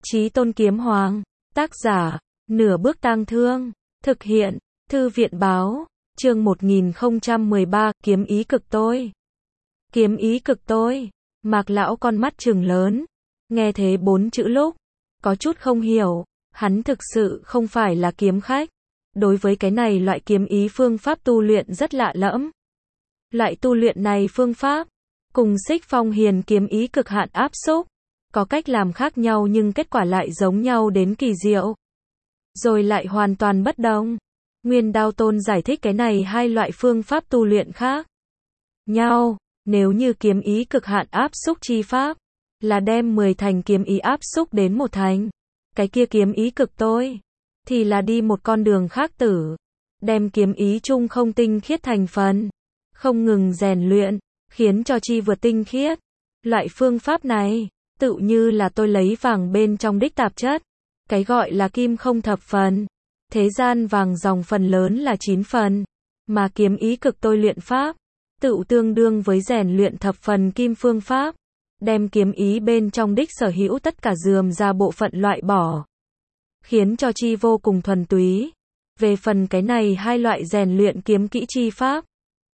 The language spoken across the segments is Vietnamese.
Chí Tôn Kiếm Hoàng, tác giả, Nửa Bước Tang Thương, thực hiện, Thư viện báo, chương 1013, kiếm ý cực tôi. Kiếm ý cực tôi, Mạc lão con mắt trừng lớn, nghe thế 4 chữ lúc, có chút không hiểu, hắn thực sự không phải là kiếm khách. Đối với cái này loại kiếm ý phương pháp tu luyện rất lạ lẫm. Loại tu luyện này phương pháp, cùng Xích Phong Hiền kiếm ý cực hạn áp xúc, có cách làm khác nhau nhưng kết quả lại giống nhau đến kỳ diệu. Rồi lại hoàn toàn bất đồng. Nguyên Đao Tôn giải thích cái này hai loại phương pháp tu luyện khác nhau. Nếu như kiếm ý cực hạn áp xúc chi pháp, là đem 10 thành kiếm ý áp xúc đến 1 thành. Cái kia kiếm ý cực tôi, thì là đi một con đường khác tử. Đem kiếm ý chung không tinh khiết thành phần, không ngừng rèn luyện, khiến cho chi vượt tinh khiết. Loại phương pháp này, tự như là tôi lấy vàng bên trong đích tạp chất. Cái gọi là kim không thập phần. Thế gian vàng dòng phần lớn là 9 phần. Mà kiếm ý cực tôi luyện pháp, tự tương đương với rèn luyện thập phần kim phương pháp. Đem kiếm ý bên trong đích sở hữu tất cả rườm ra bộ phận loại bỏ, khiến cho chi vô cùng thuần túy. Về phần cái này hai loại rèn luyện kiếm kỹ chi pháp,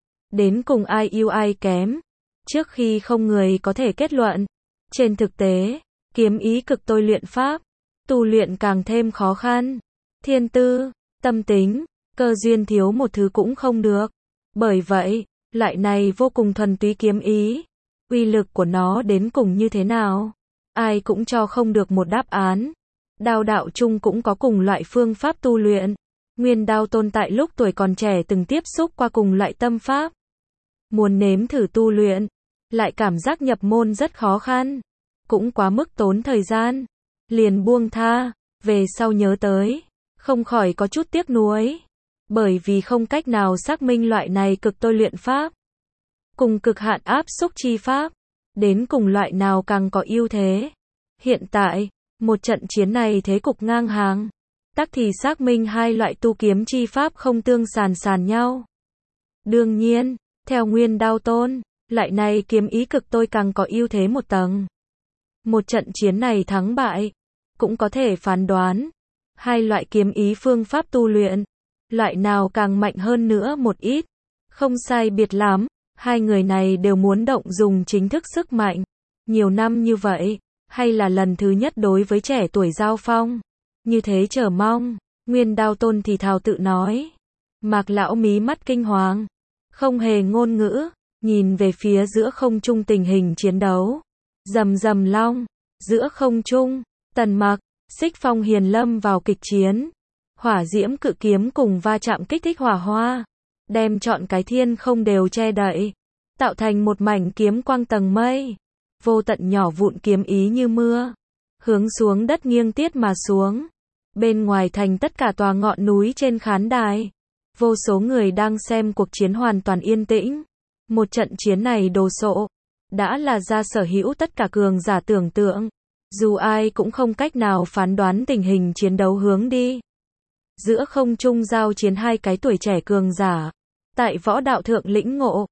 đến cùng ai ưu ai kém, trước khi không người có thể kết luận. Trên thực tế, kiếm ý cực tôi luyện pháp, tu luyện càng thêm khó khăn. Thiên tư, tâm tính, cơ duyên thiếu một thứ cũng không được. Bởi vậy, loại này vô cùng thuần túy kiếm ý, uy lực của nó đến cùng như thế nào, ai cũng cho không được một đáp án. Đao đạo chung cũng có cùng loại phương pháp tu luyện. Nguyên Đao Tôn tại lúc tuổi còn trẻ từng tiếp xúc qua cùng loại tâm pháp. Muốn nếm thử tu luyện, lại cảm giác nhập môn rất khó khăn, cũng quá mức tốn thời gian, liền buông tha. Về sau nhớ tới, không khỏi có chút tiếc nuối, bởi vì không cách nào xác minh loại này cực tôi luyện pháp cùng cực hạn áp xúc chi pháp, đến cùng loại nào càng có ưu thế. Hiện tại, một trận chiến này thế cục ngang hàng, tắc thì xác minh hai loại tu kiếm chi pháp không tương sàn nhau. Đương nhiên, theo Nguyên Đao Tôn, loại này kiếm ý cực tôi càng có ưu thế một tầng. Một trận chiến này thắng bại, cũng có thể phán đoán hai loại kiếm ý phương pháp tu luyện, loại nào càng mạnh hơn nữa một ít. Không sai biệt lắm, hai người này đều muốn động dùng chính thức sức mạnh. Nhiều năm như vậy, hay là lần thứ nhất đối với trẻ tuổi giao phong. Như thế chờ mong, Nguyên Đao Tôn thì thào tự nói. Mạc lão mí mắt kinh hoàng, không hề ngôn ngữ, nhìn về phía giữa không trung tình hình chiến đấu. Rầm rầm long, giữa không trung, Tần Mặc, Xích Phong Hiền lâm vào kịch chiến. Hỏa diễm cự kiếm cùng va chạm kích thích hỏa hoa, đem trọn cái thiên không đều che đậy, tạo thành một mảnh kiếm quang tầng mây. Vô tận nhỏ vụn kiếm ý như mưa, hướng xuống đất nghiêng tiết mà xuống. Bên ngoài thành tất cả tòa ngọn núi trên khán đài, vô số người đang xem cuộc chiến hoàn toàn yên tĩnh. Một trận chiến này đồ sộ, đã là ra sở hữu tất cả cường giả tưởng tượng. Dù ai cũng không cách nào phán đoán tình hình chiến đấu hướng đi. Giữa không trung giao chiến hai cái tuổi trẻ cường giả, tại võ đạo thượng lĩnh ngộ,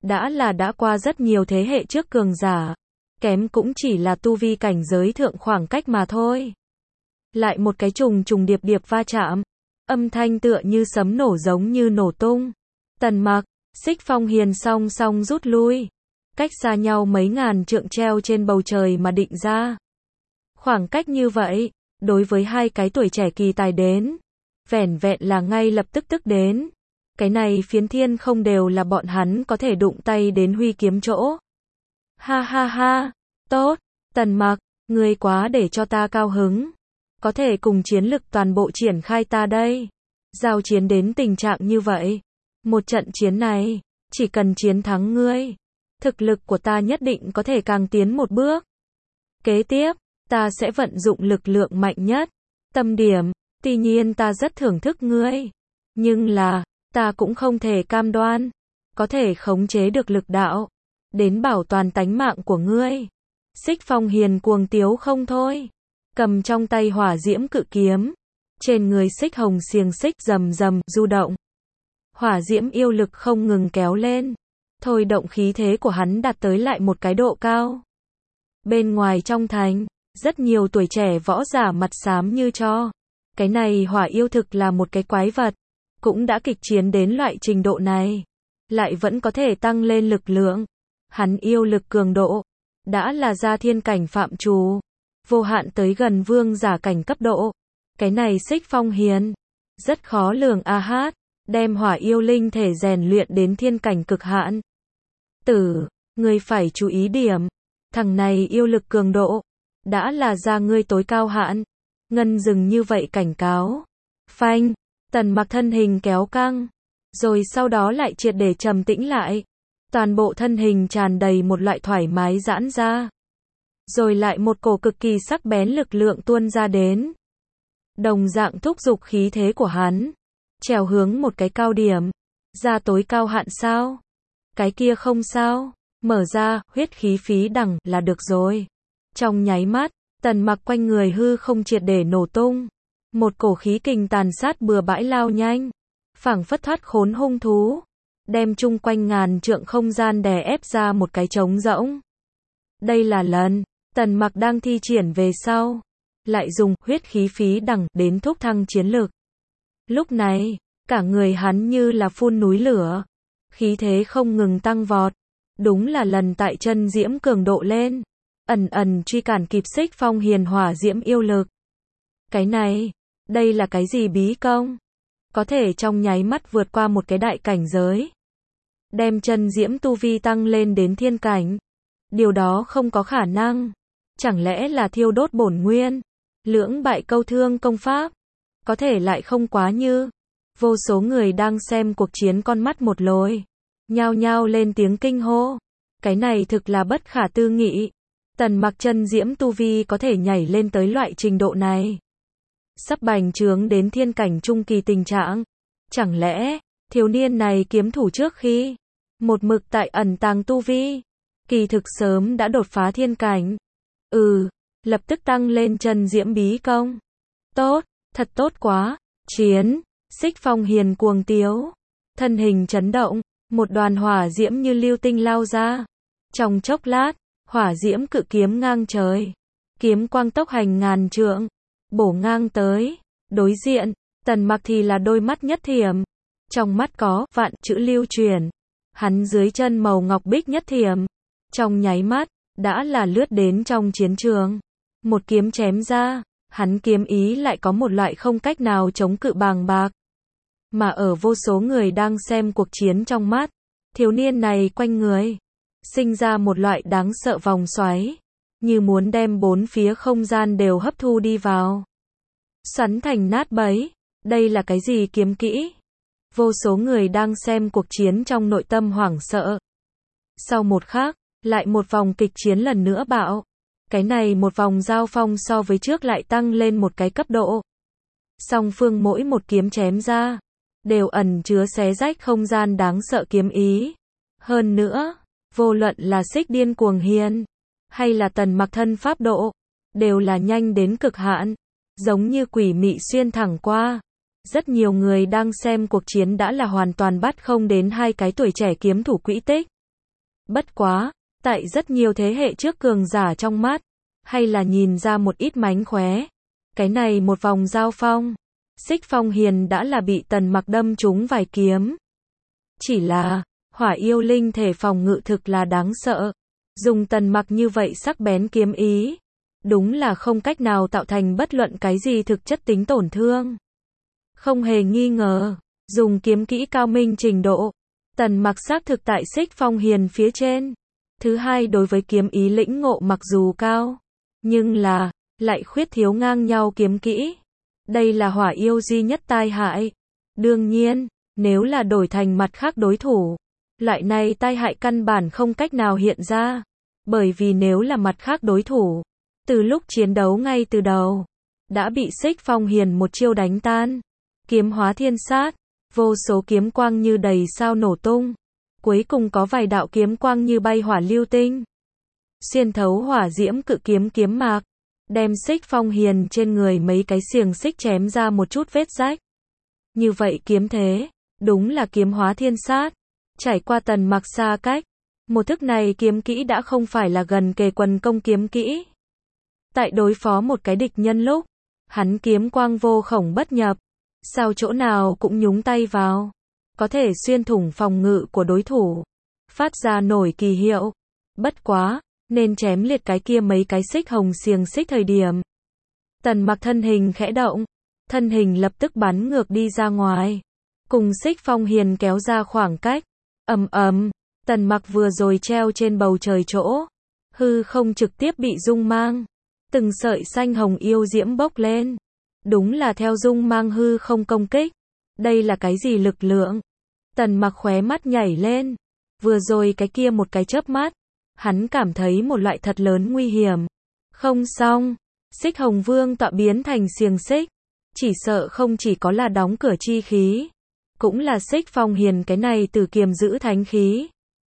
đã qua rất nhiều thế hệ trước cường giả, kém cũng chỉ là tu vi cảnh giới thượng khoảng cách mà thôi. Lại một cái trùng điệp va chạm, âm thanh tựa như sấm nổ giống như nổ tung. Tần Mặc, Xích Phong Hiền song song rút lui, cách xa nhau mấy ngàn trượng treo trên bầu trời mà định ra. Khoảng cách như vậy, đối với hai cái tuổi trẻ kỳ tài đến, vẻn vẹn là ngay lập tức đến. Cái này phiến thiên không đều là bọn hắn có thể đụng tay đến huy kiếm chỗ. Ha ha ha, tốt, Tần Mặc, ngươi quá để cho ta cao hứng. Có thể cùng chiến lực toàn bộ triển khai ta đây. Giao chiến đến tình trạng như vậy. Một trận chiến này, chỉ cần chiến thắng ngươi, thực lực của ta nhất định có thể càng tiến một bước. Kế tiếp, ta sẽ vận dụng lực lượng mạnh nhất. Tâm điểm, tuy nhiên ta rất thưởng thức ngươi. Nhưng là, ta cũng không thể cam đoan, có thể khống chế được lực đạo, đến bảo toàn tánh mạng của ngươi. Xích Phong Hiền cuồng tiếu không thôi, cầm trong tay hỏa diễm cự kiếm, trên người xích hồng xiềng xích rầm rầm du động. Hỏa diễm yêu lực không ngừng kéo lên, thôi động khí thế của hắn đạt tới lại một cái độ cao. Bên ngoài trong thành, Rất nhiều tuổi trẻ võ giả mặt xám như tro. Cái này Hỏa yêu thực là một cái quái vật. Cũng đã kịch chiến đến loại trình độ này. Lại vẫn có thể tăng lên lực lượng. Hắn yêu lực cường độ. Đã là gia thiên cảnh phạm trù. Vô hạn tới gần vương giả cảnh cấp độ. Cái này Xích Phong Hiền. Rất khó lường a hát. Đem Hỏa yêu linh thể rèn luyện đến thiên cảnh cực hạn. Ngươi phải chú ý điểm. Thằng này yêu lực cường độ. Đã là ra ngươi tối cao hạn. Ngân dừng như vậy cảnh cáo. Phanh. Tần Mặc thân hình kéo căng. Rồi sau đó lại triệt để trầm tĩnh lại. Toàn bộ thân hình tràn đầy một loại thoải mái giãn ra. Rồi lại một cổ cực kỳ sắc bén lực lượng tuôn ra đến. Đồng dạng thúc giục khí thế của hắn. Trèo hướng một cái cao điểm. Ra tối cao hạn sao? Cái kia không sao. Mở ra, huyết khí phí đẳng là được rồi. Trong nháy mắt, Tần Mặc quanh người hư không triệt để nổ tung. Một cổ khí kình tàn sát bừa bãi lao nhanh. Phảng phất thoát khốn hung thú. Đem chung quanh ngàn trượng không gian đè ép ra một cái trống rỗng. Đây là lần Tần Mặc đang thi triển về sau. Lại dùng huyết khí phí đẳng đến thúc thăng chiến lực. Lúc này, cả người hắn như là phun núi lửa. Khí thế không ngừng tăng vọt. Đúng là lần tại chân diễm cường độ lên. Ẩn truy cản kịp Xích Phong Hiền hỏa diễm yêu lực. Cái này, đây là cái gì bí công? Có thể trong nháy mắt vượt qua một cái đại cảnh giới. Đem chân diễm tu vi tăng lên đến thiên cảnh. Điều đó không có khả năng. Chẳng lẽ là thiêu đốt bổn nguyên? Lưỡng bại câu thương công pháp? Có thể lại không quá như. Vô số người đang xem cuộc chiến con mắt một lồi. Nhao nhao lên tiếng kinh hô. Cái này thực là bất khả tư nghị. Tần Mặc chân diễm tu vi có thể nhảy lên tới loại trình độ này. Sắp bành trướng đến thiên cảnh trung kỳ tình trạng. Chẳng lẽ, thiếu niên này kiếm thủ trước khi một mực tại ẩn tàng tu vi, kỳ thực sớm đã đột phá thiên cảnh. Lập tức tăng lên chân diễm bí công. Tốt, thật tốt quá. Chiến, Xích Phong Hiền cuồng tiếu. Thân hình chấn động, một đoàn hỏa diễm như lưu tinh lao ra. Trong chốc lát, hỏa diễm cự kiếm ngang trời. Kiếm quang tốc hành ngàn trượng. Bổ ngang tới. Đối diện, Tần Mặc thì là đôi mắt nhất thiểm. Trong mắt có vạn chữ lưu truyền. Hắn dưới chân màu ngọc bích nhất thiểm. Trong nháy mắt, đã là lướt đến trong chiến trường. Một kiếm chém ra, hắn kiếm ý lại có một loại không cách nào chống cự bàng bạc. Mà ở vô số người đang xem cuộc chiến trong mắt, thiếu niên này quanh người, sinh ra một loại đáng sợ vòng xoáy, như muốn đem bốn phía không gian đều hấp thu đi vào. Xoắn thành nát bấy, đây là cái gì kiếm kỹ? Vô số người đang xem cuộc chiến trong nội tâm hoảng sợ. Sau một khắc, lại một vòng kịch chiến lần nữa bạo. Cái này một vòng giao phong so với trước lại tăng lên một cái cấp độ. Song phương mỗi một kiếm chém ra, đều ẩn chứa xé rách không gian đáng sợ kiếm ý. Hơn nữa, vô luận là Xích Điên Cuồng Hiền, hay là Tần Mặc thân pháp độ, đều là nhanh đến cực hạn, giống như quỷ mị xuyên thẳng qua. Rất nhiều người đang xem cuộc chiến đã là hoàn toàn bắt không đến hai cái tuổi trẻ kiếm thủ quỹ tích. Bất quá, tại rất nhiều thế hệ trước cường giả trong mắt, hay là nhìn ra một ít mánh khóe. Cái này một vòng giao phong, Xích Phong Hiền đã là bị Tần Mặc đâm trúng vài kiếm. Chỉ là, hỏa yêu linh thể phòng ngự thực là đáng sợ. Dùng Tần Mặc như vậy sắc bén kiếm ý, đúng là không cách nào tạo thành bất luận cái gì thực chất tính tổn thương. Không hề nghi ngờ, dùng kiếm kỹ cao minh trình độ, Tần Mặc xác thực tại Xích Phong Hiền phía trên. Thứ hai, đối với kiếm ý lĩnh ngộ mặc dù cao, nhưng là, lại khuyết thiếu ngang nhau kiếm kỹ. Đây là hỏa yêu duy nhất tai hại. Đương nhiên, nếu là đổi thành mặt khác đối thủ, loại này tai hại căn bản không cách nào hiện ra. Bởi vì nếu là mặt khác đối thủ, từ lúc chiến đấu ngay từ đầu, đã bị Xích Phong Hiền một chiêu đánh tan. Kiếm hóa thiên sát, vô số kiếm quang như đầy sao nổ tung. Cuối cùng có vài đạo kiếm quang như bay hỏa lưu tinh. Xuyên thấu hỏa diễm cự kiếm kiếm mạc, đem Xích Phong Hiền trên người mấy cái xiềng xích chém ra một chút vết rách. Như vậy kiếm thế, đúng là kiếm hóa thiên sát. Trải qua Tần Mặc xa cách, một thức này kiếm kỹ đã không phải là gần kề quần công kiếm kỹ. Tại đối phó một cái địch nhân lúc, hắn kiếm quang vô khổng bất nhập, sao chỗ nào cũng nhúng tay vào, có thể xuyên thủng phòng ngự của đối thủ, phát ra nổi kỳ hiệu. Bất quá, nên chém liệt cái kia mấy cái xích hồng xiềng xích thời điểm. Tần Mặc thân hình khẽ động, thân hình lập tức bắn ngược đi ra ngoài, cùng Xích Phong Hiền kéo ra khoảng cách. Ầm ầm, Tần Mặc vừa rồi treo trên bầu trời chỗ, hư không trực tiếp bị rung mang, từng sợi xanh hồng yêu diễm bốc lên. Đúng là theo rung mang hư không công kích. Đây là cái gì lực lượng? Tần Mặc khóe mắt nhảy lên. Vừa rồi cái kia một cái chớp mắt, hắn cảm thấy một loại thật lớn nguy hiểm. Không xong, Xích Hồng Vương tọa biến thành xiềng xích, chỉ sợ không chỉ có là đóng cửa chi khí, cũng là Xích Phong Hiền cái này từ kiềm giữ thánh khí.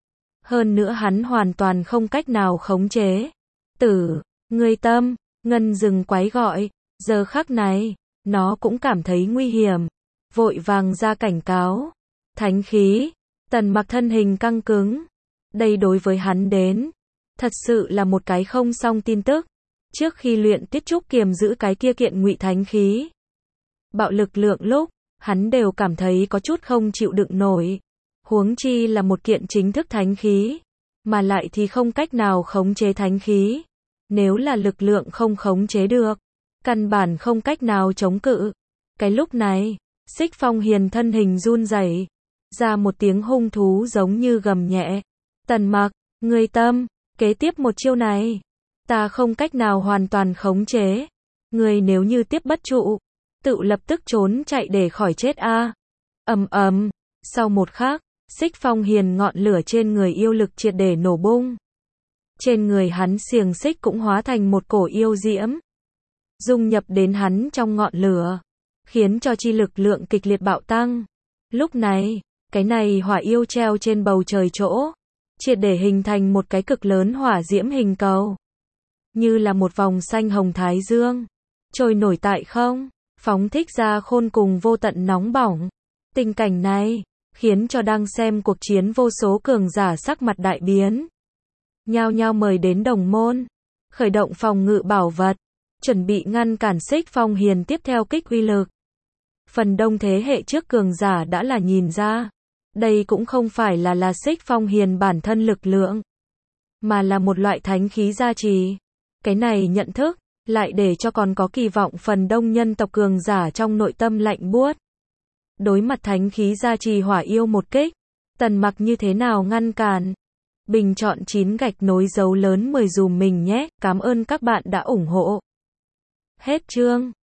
Hơn nữa hắn hoàn toàn không cách nào khống chế. Tử, ngươi tâm, Ngân dừng quái gọi, giờ khắc này, nó cũng cảm thấy nguy hiểm, vội vàng ra cảnh cáo. Thánh khí, Tần Mặc thân hình căng cứng. Đây đối với hắn đến, thật sự là một cái không xong tin tức. Trước khi luyện tiết trúc kiềm giữ cái kia kiện ngụy thánh khí, bạo lực lượng lúc, hắn đều cảm thấy có chút không chịu đựng nổi. Huống chi là một kiện chính thức thánh khí, mà lại thì không cách nào khống chế thánh khí. Nếu là lực lượng không khống chế được, căn bản không cách nào chống cự. Cái lúc này, Xích Phong Hiền thân hình run rẩy, ra một tiếng hung thú giống như gầm nhẹ. Tần Mặc, ngươi tâm, kế tiếp một chiêu này, ta không cách nào hoàn toàn khống chế. Ngươi nếu như tiếp bất trụ, tự lập tức trốn chạy để khỏi chết a. Ầm ầm, sau một khắc, Xích Phong Hiền ngọn lửa trên người yêu lực triệt để nổ bung. Trên người hắn xiềng xích cũng hóa thành một cổ yêu diễm, dung nhập đến hắn trong ngọn lửa, khiến cho chi lực lượng kịch liệt bạo tăng. Lúc này, cái này hỏa yêu treo trên bầu trời chỗ, triệt để hình thành một cái cực lớn hỏa diễm hình cầu, như là một vòng xanh hồng thái dương, trôi nổi tại không, phóng thích ra khôn cùng vô tận nóng bỏng. Tình cảnh này, khiến cho đang xem cuộc chiến vô số cường giả sắc mặt đại biến. Nhao nhao mời đến đồng môn, khởi động phòng ngự bảo vật, chuẩn bị ngăn cản Xích Phong Hiền tiếp theo kích uy lực. Phần đông thế hệ trước cường giả đã là nhìn ra, đây cũng không phải là Xích Phong Hiền bản thân lực lượng, mà là một loại thánh khí gia trì. Cái này nhận thức, lại để cho còn có kỳ vọng phần đông nhân tộc cường giả trong nội tâm lạnh buốt. Đối mặt thánh khí gia trì hỏa yêu một kích, Tần Mặc như thế nào ngăn cản? Bình chọn 9 gạch nối dấu lớn 10 dùm mình nhé, cảm ơn các bạn đã ủng hộ. Hết chương.